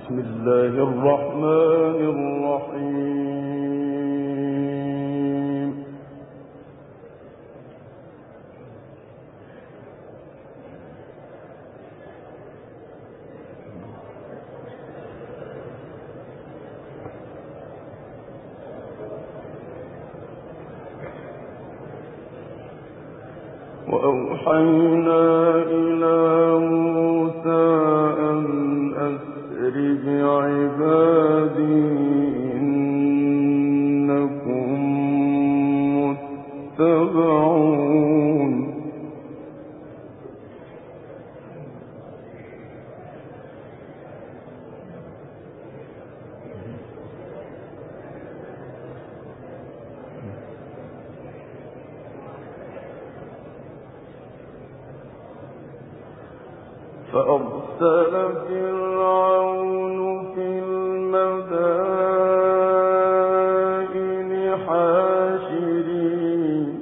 بسم الله الرحمن الرحيم. وأوحينا إلى موسى أن أسر بعبادي إنكم متبعون. فأرسل فرعون في المدائن حاشرين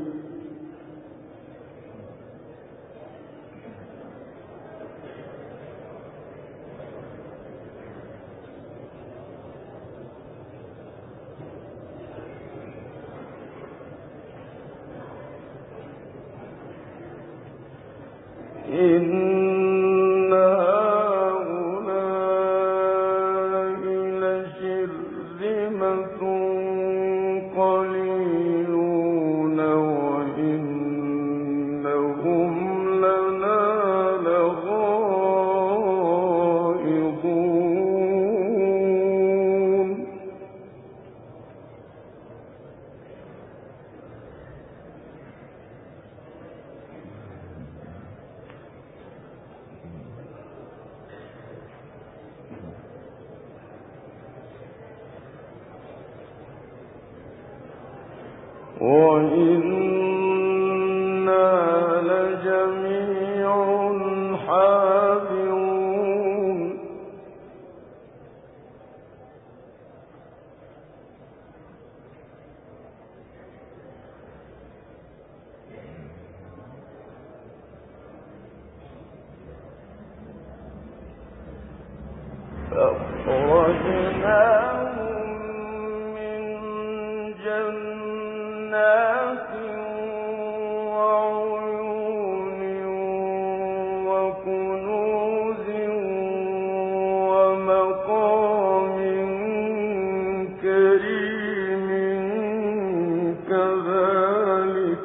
وإنا لجميع حاذرون. فأخرجناهم من جنات وعيون وكنوز ومقام كريم كذلك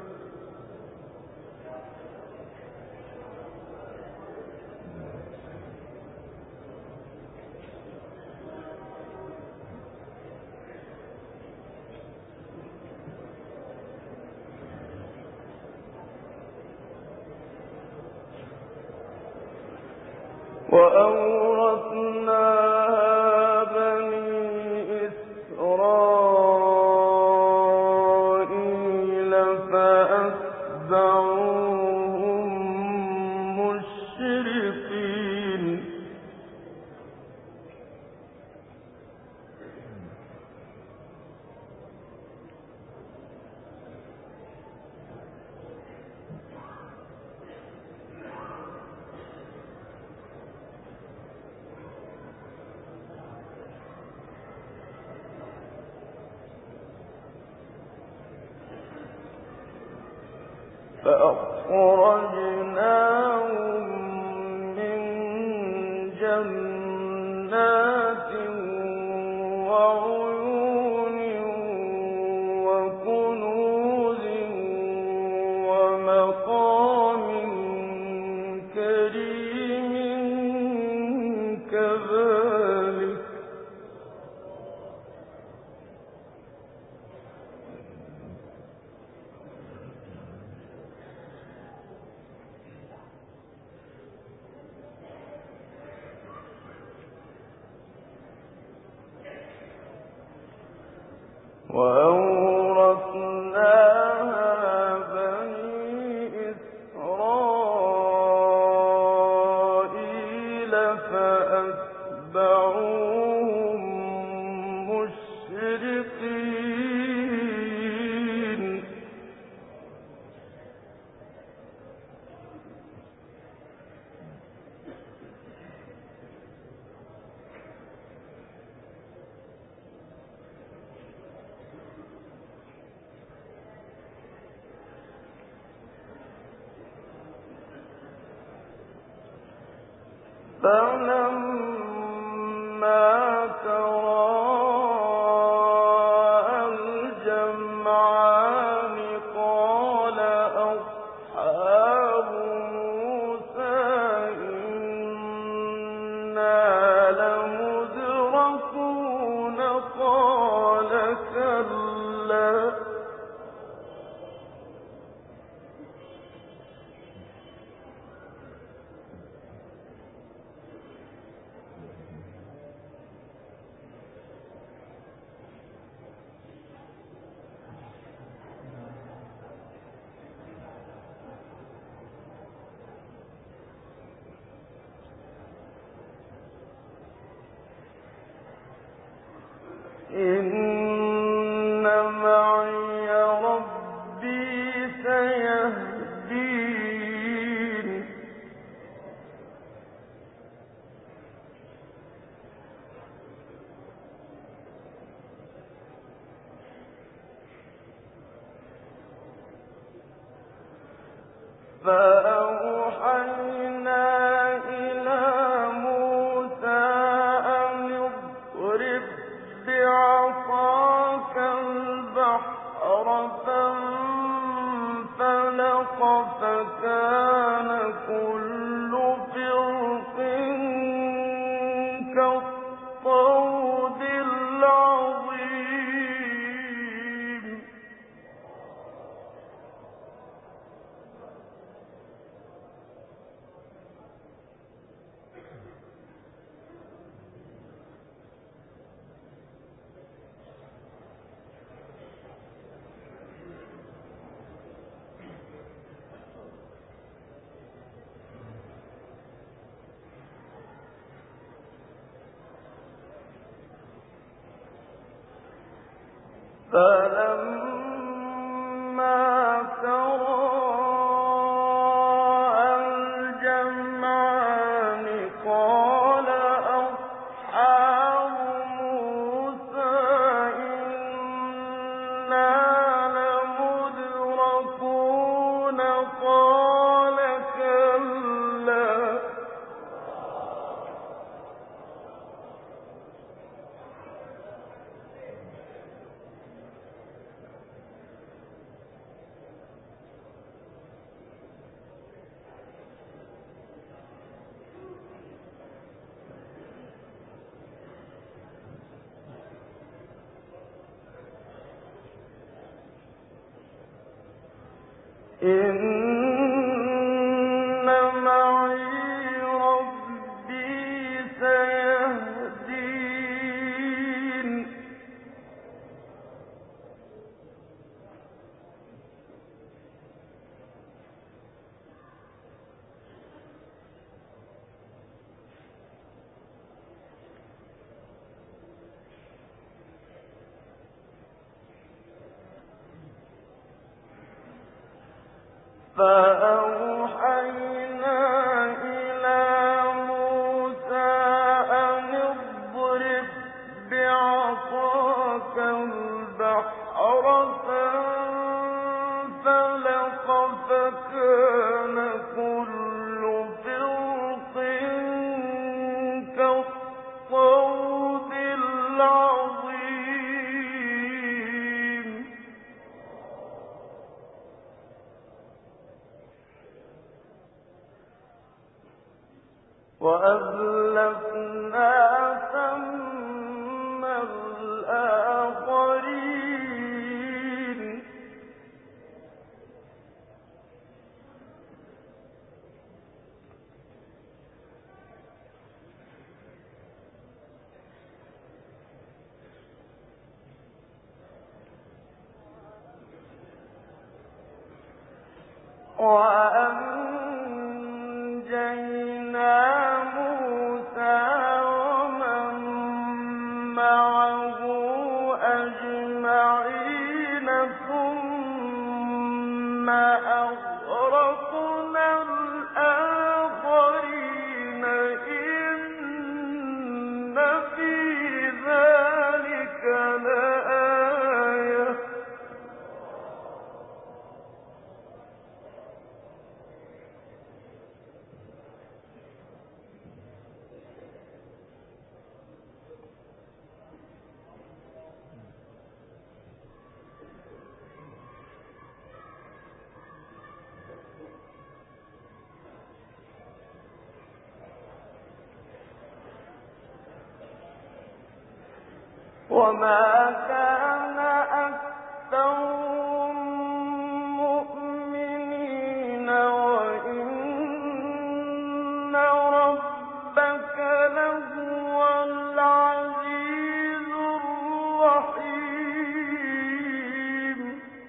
وأورثناها بني إسرائيل فأتبعوهم مشرقين. فأخرجناهم من جنات وعيون وكنوز ومقام كريم كذلك وأورثناها بني إسرائيل فأتبعوهم مشرقين. فلما تراءى الجمعان قال أصحاب موسى إنا لمدركون قال كلا إن معي ربي سيهدين فأوحينا إلى موسى أن اضرب بعصاك البحر فانفلق فكان كل فرق كالطود العظيم فلما تراءى الجمعان قال أصحاب موسى إنا لمدركون قال كلا إن معي ربي سيهدين فأوحينا إلى موسى أن اضرب بعصاك البحر فانفلق فكان كل فرق كالطود العظيم وأزلفنا ثم الآخرين وأنجينا موسى ومن معه أجمعين ثم أغرقنا الآخرين إن في ذلك لآية وما كان أكثرهم مؤمنين وإن ربك لهو العزيز الرحيم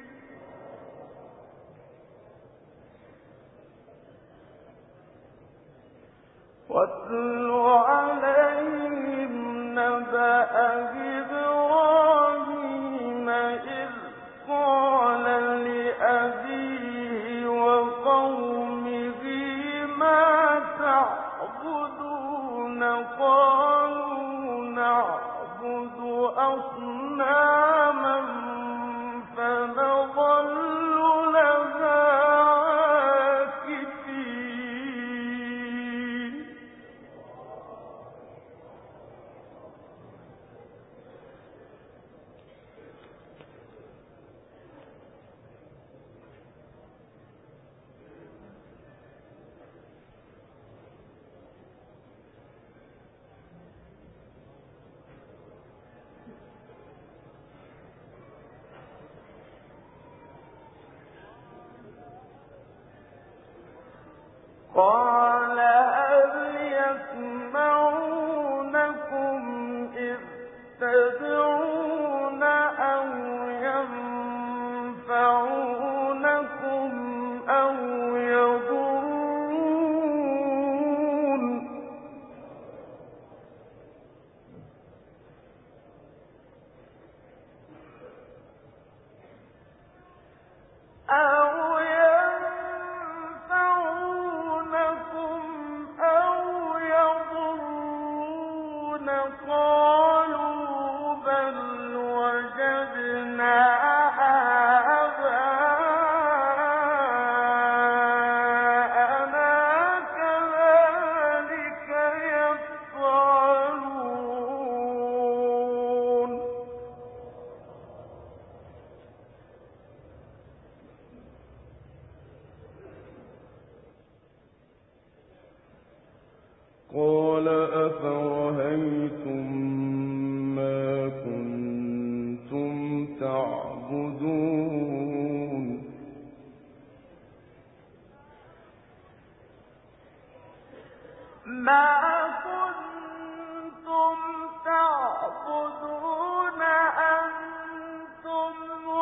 واتل عليهم نبأ إبراهيم إذ قال لأبيه وقومه ما تعبدون قالوا نعبد أصناما فنظل لها عاكفين قال هل يسمعونكم إذ تدعون أو ينفعونكم أو يضرون قالوا بل وجدنا آباءنا كذلك يفعلون قال أفرهيتم ما كنتم تعبدون ما كنتم تعبدون أنتم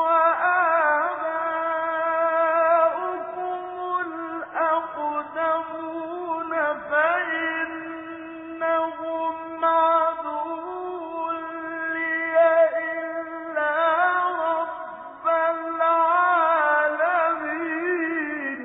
وآباؤكم الأقدمون فإنهم عدو لي إلا رب العالمين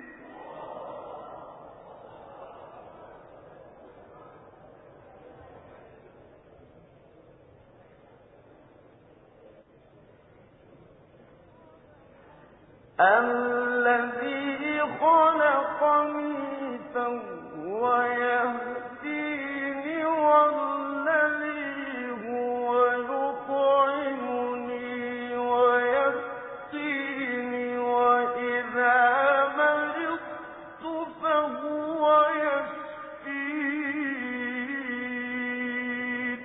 الذي خلقني فهو يهديني والذي هو يطعمني ويسقيني وإذا مرضت فهو يشفين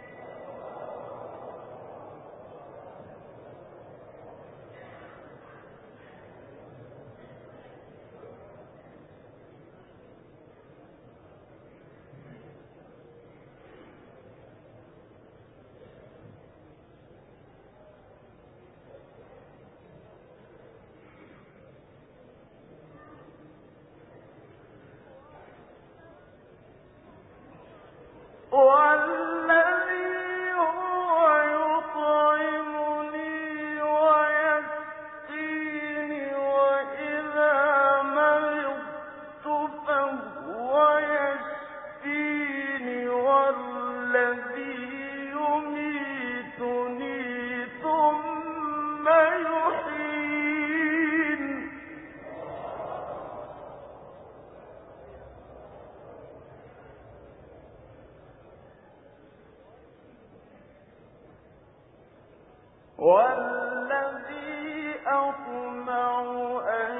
والذي هو يطعمني ويسقيني وإذا مرضت فهو يشفيني والذي يميتني ثم يحيين والذي أطمع أن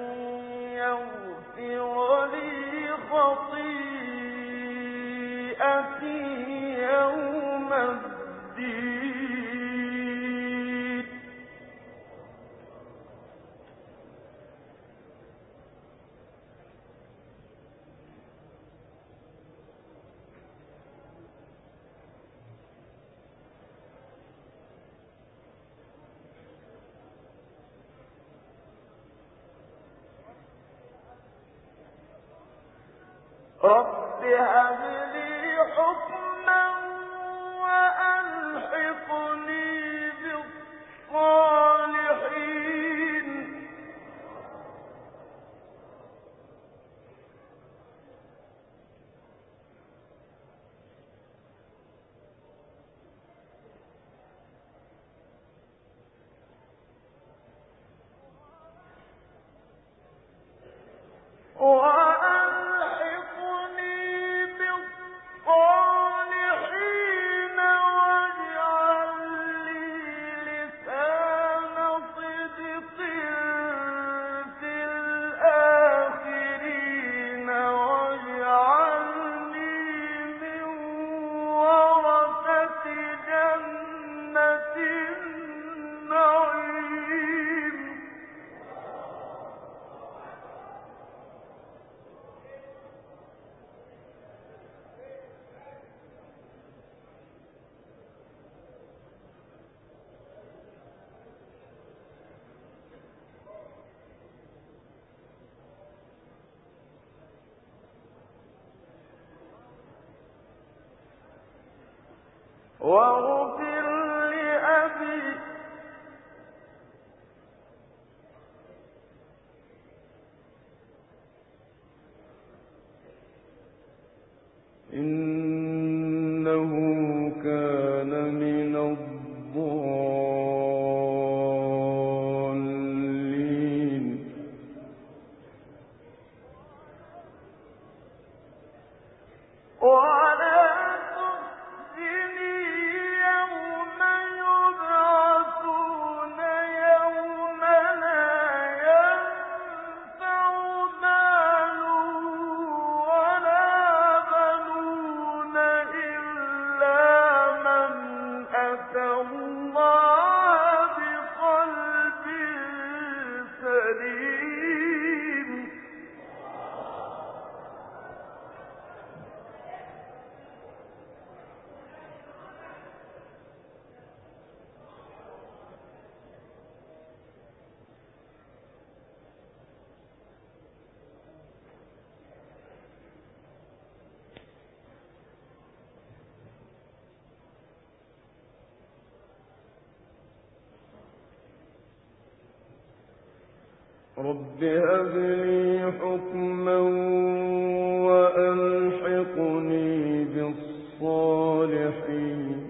يغفر لي خطيئتي يوم الدين رب هب لي حكما وألحقني بالصالحين واغفر لأبي إنه كان من الضالين ولا تخزني يوم يبعثون يوم لا ينفع مال ولا بنون إلا من أتى الله بقلب سليم رب هب لي حكما وألحقني بالصالحين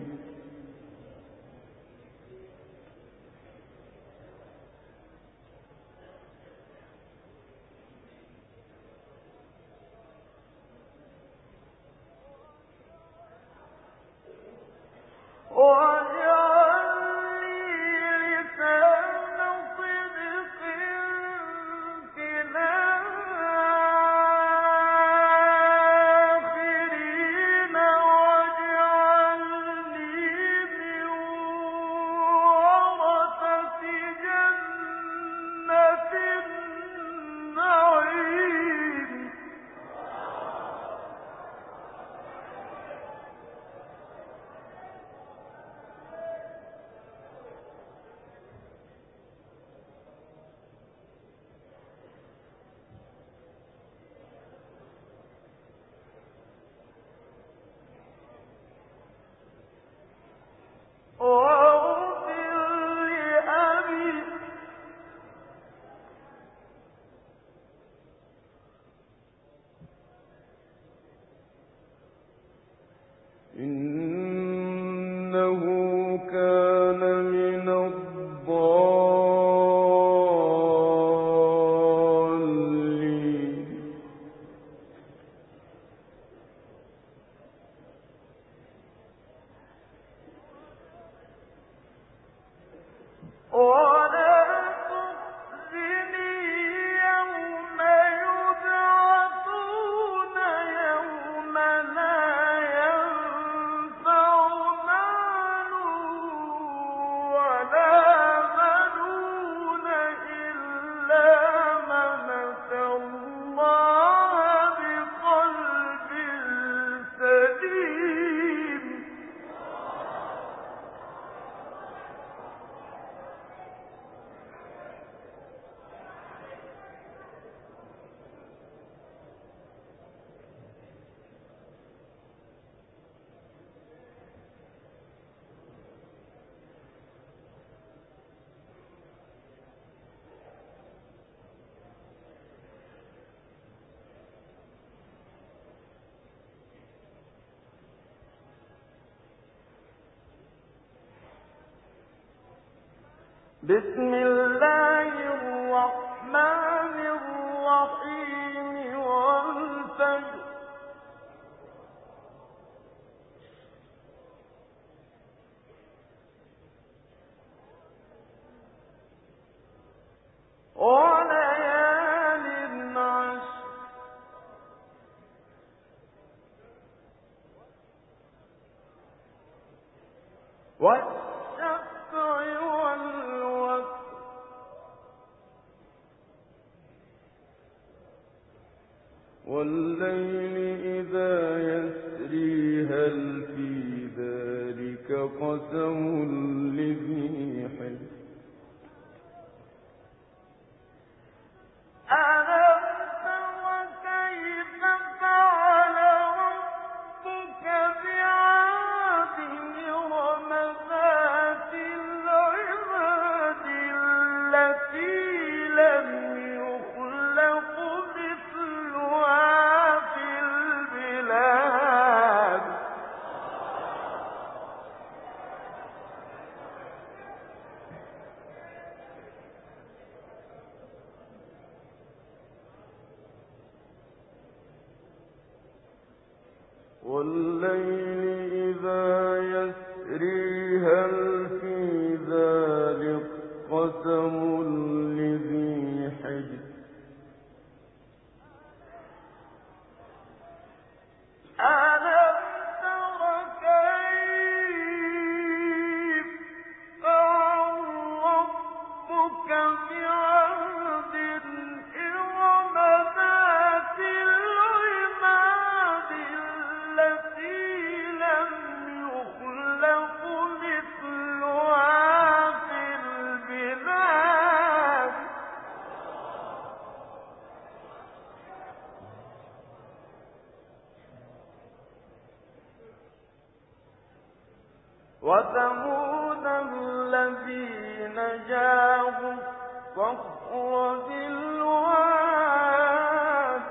إنه كان من الضالين ولا تخزني يوم يبعثون يوم لا ينفع مال بسم الله الرحمن الرحيم والفجر وليال عشر والشفع والوتر والليل إذا يسري هل في ذلك قسم لذي حجر ألم تر كيف فعل ربك بعاد إرم ذات العماد التي لم يخلق مثلها في البلاد والليل إذا يسري هل في ذلك قسم لذي حجر ألم تر كيف فعل ربك بعاد إرم ذات العماد التي لم يخلق مثلها في البلاد وثمود الذين جابوا الصخر بالواد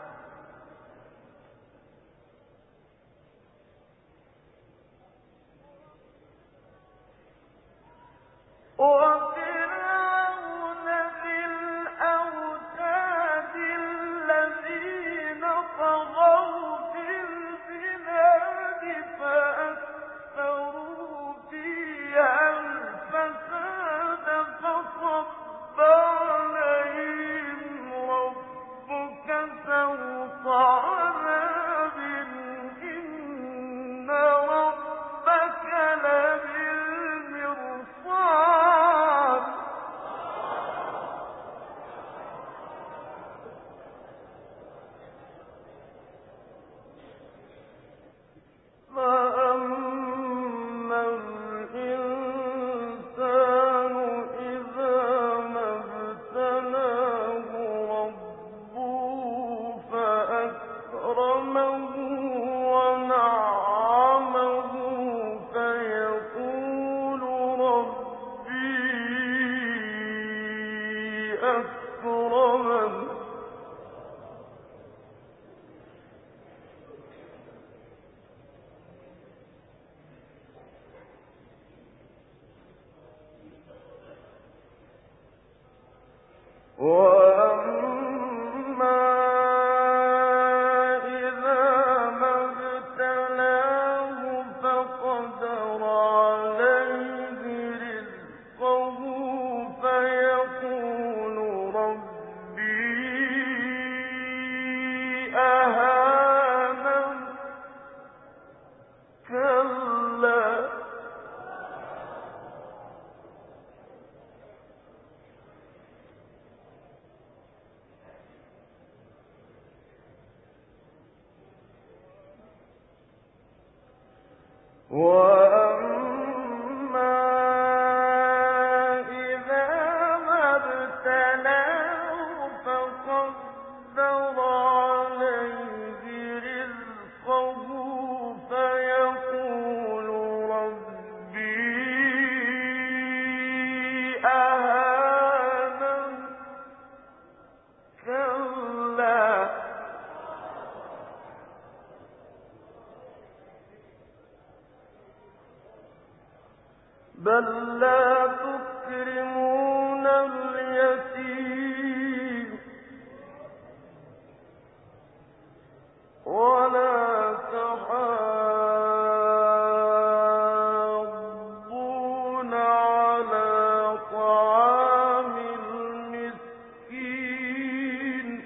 وفرعون ذي الأوتاد الذين طغوا في البلاد فأكثروا فيها الفساد فصب عليهم ربك سوط عذاب إن ربك لبالمرصاد فأما الإنسان إذا ما ابتلاه ربه فأكرمه ونعمه فيقول ربي أكرمن وأما إذا ما ابتلاه فقدر عليه رزقه فيقول ربي أهانن كلا وأما إذا ما ابتلاه فقدر عليه رزقه فيقول ربي أهانن كلا بل لا تكرمون تكرمون اليتيم ولا تحاضون على طعام المسكين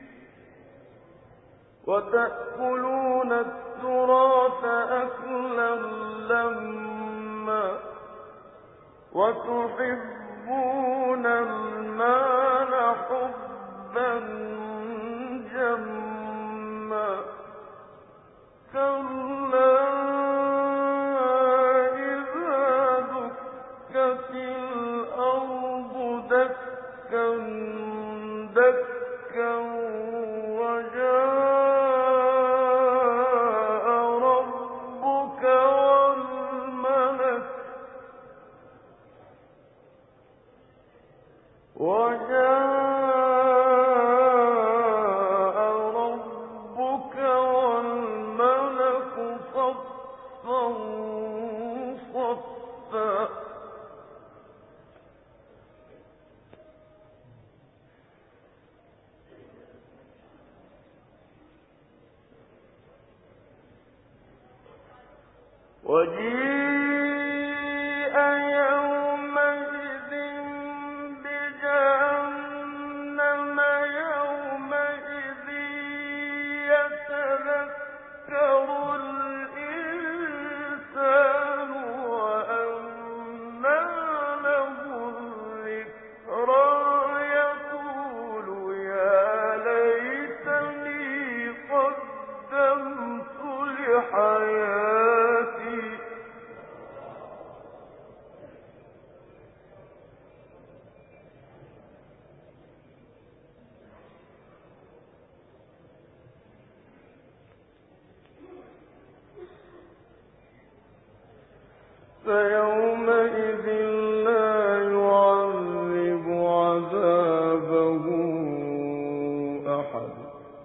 وتأكلون التراث أكلا لما وتحبون المال حبا جما كلا إذا دكت الأرض دكا دكا وجاء ربك والملك صفا صفا وجيء يومئذ بجهنم يومئذ يتذكر الإنسان وأنى له الذكرى يقول يا ليتني قدمت لحياتي فيومئذ لا يعذب عذابه أحد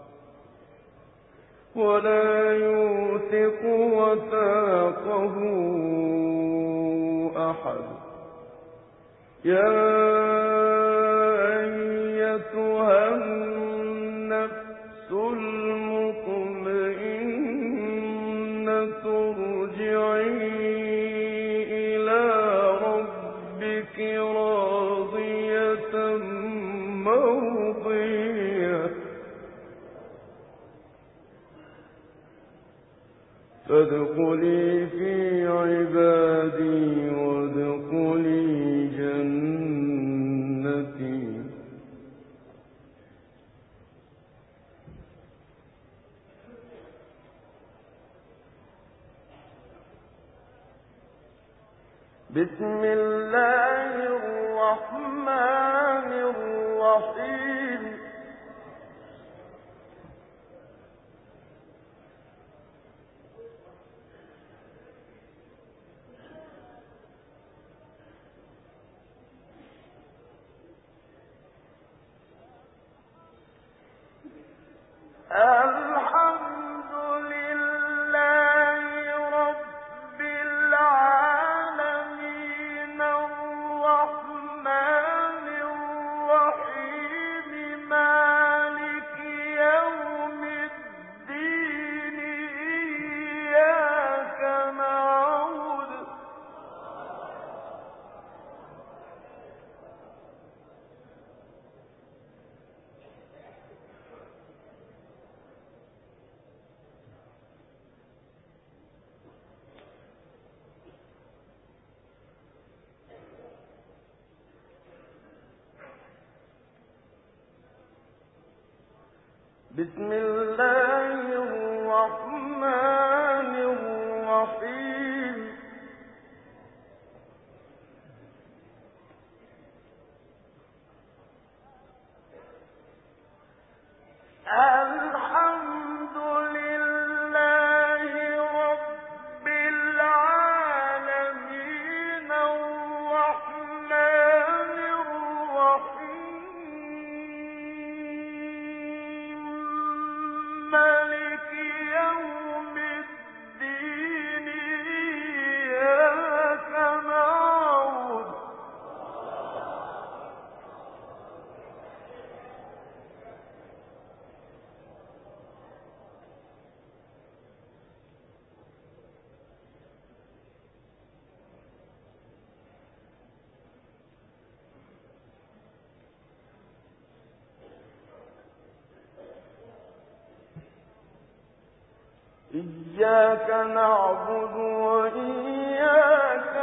ولا يوثق وثاقه أحد يا أيتها النفس المطمئنة ارجعي راضية مرضية فادخلي في عبادي وادخلي جنتي بسم الله الرحمن الرحيم الحمد لله رب العالمين الرحمن الرحيم مالك يوم الدين إياك نعبد بسم الله الرحمن الرحيم الحمد لله رب العالمين الرحمن الرحيم إياك نعبد وإياك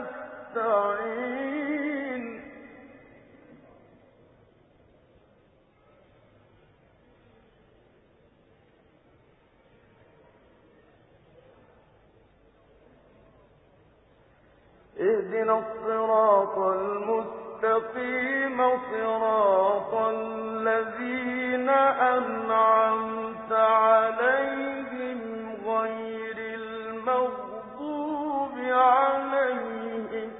نستعين اهدنا الصراط المستقيم صراط الذين أنعمت عليهم غير المغضوب عليهم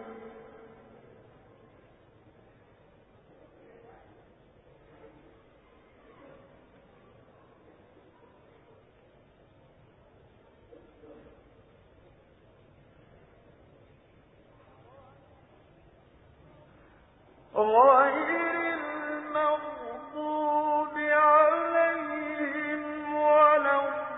غير المغضوب عليهم ولا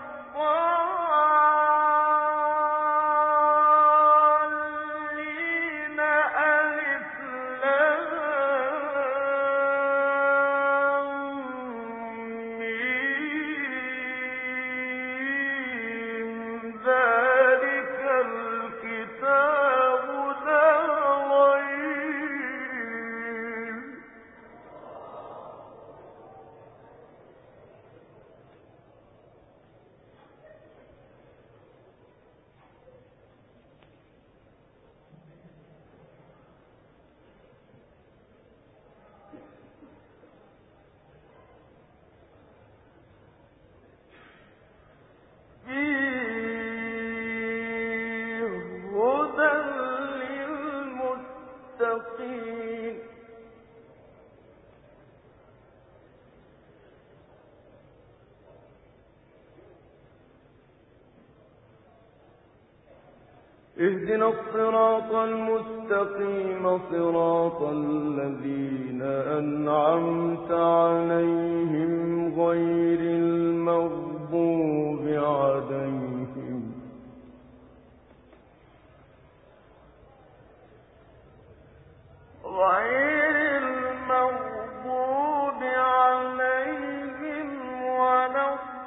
الضالين ألف لام ميم ذلك الكتاب لا ريب فيه هدى للمتقين اهدنا الصراط المستقيم صراط الذين أنعمت عليهم غير المغضوب عليهم ولا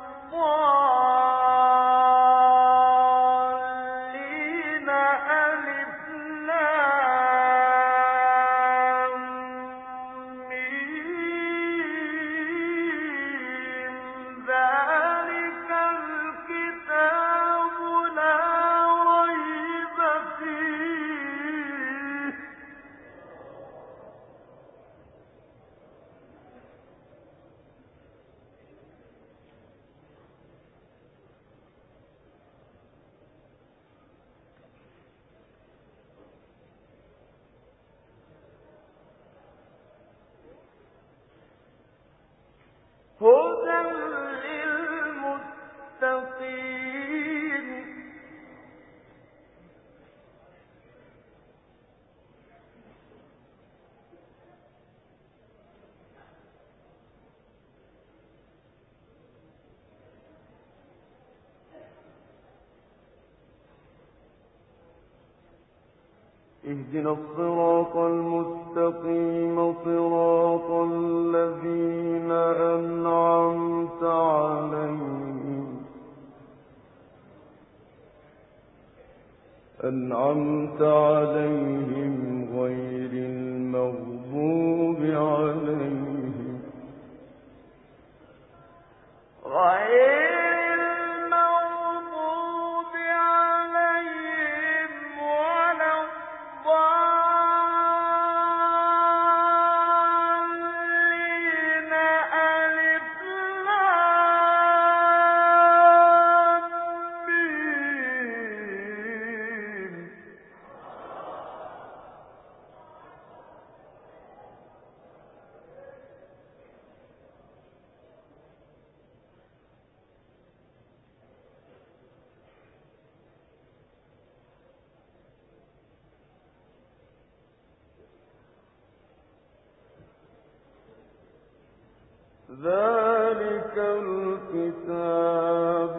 الضالين ألف لام ميم ذلك الكتاب لا ريب فيه هدى للمتقين اهدنا الصراط المستقيم صراط الذين أنعمت عليهم غير المغضوب عليهم ولا الضالين ألف لام ميم ذلك الكتاب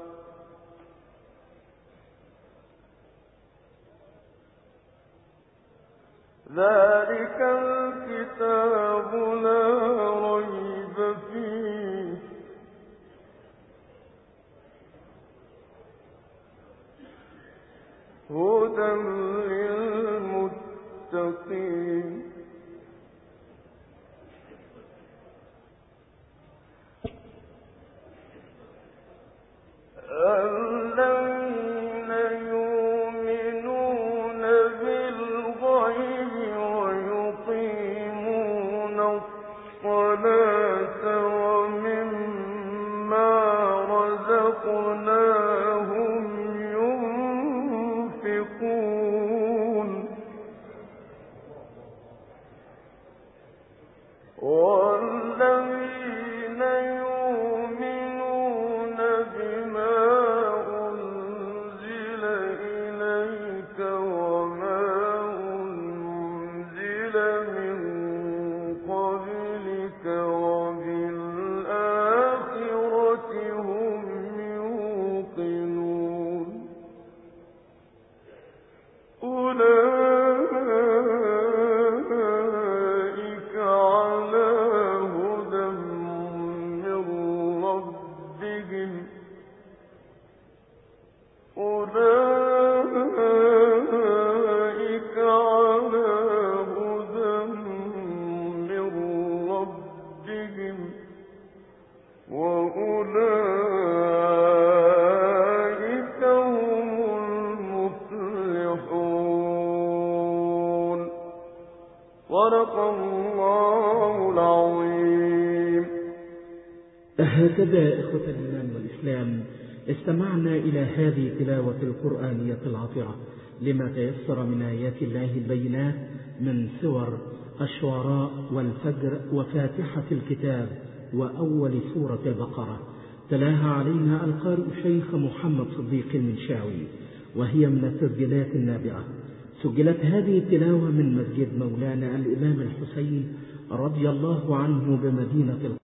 لا ريب فيه هدى للمتقين الذين يؤمنون بالغيب ويقيمون الصلاة ومما رزقناهم ينفقون والذين يؤمنون بما أنزل إليك وما أنزل من قبلك وبالآخرة هم يوقنون أولئك على هدى من ربهم أولئك على هدى من ربهم وأولئك هم المفلحون صدق الله العظيم. هكذا إخوة الإيمان والإسلام استمعنا إلى هذه التلاوة القرآنية العطرة لما تيسر من آيات الله البينات من سور الشعراء والفجر وفاتحة الكتاب وأول سورة البقرة. تلاها علينا القارئ الشيخ محمد صديق المنشاوي وهي من التسجيلات النابعة. سجلت هذه التلاوة من مسجد مولانا الإمام الحسين رضي الله عنه بمدينة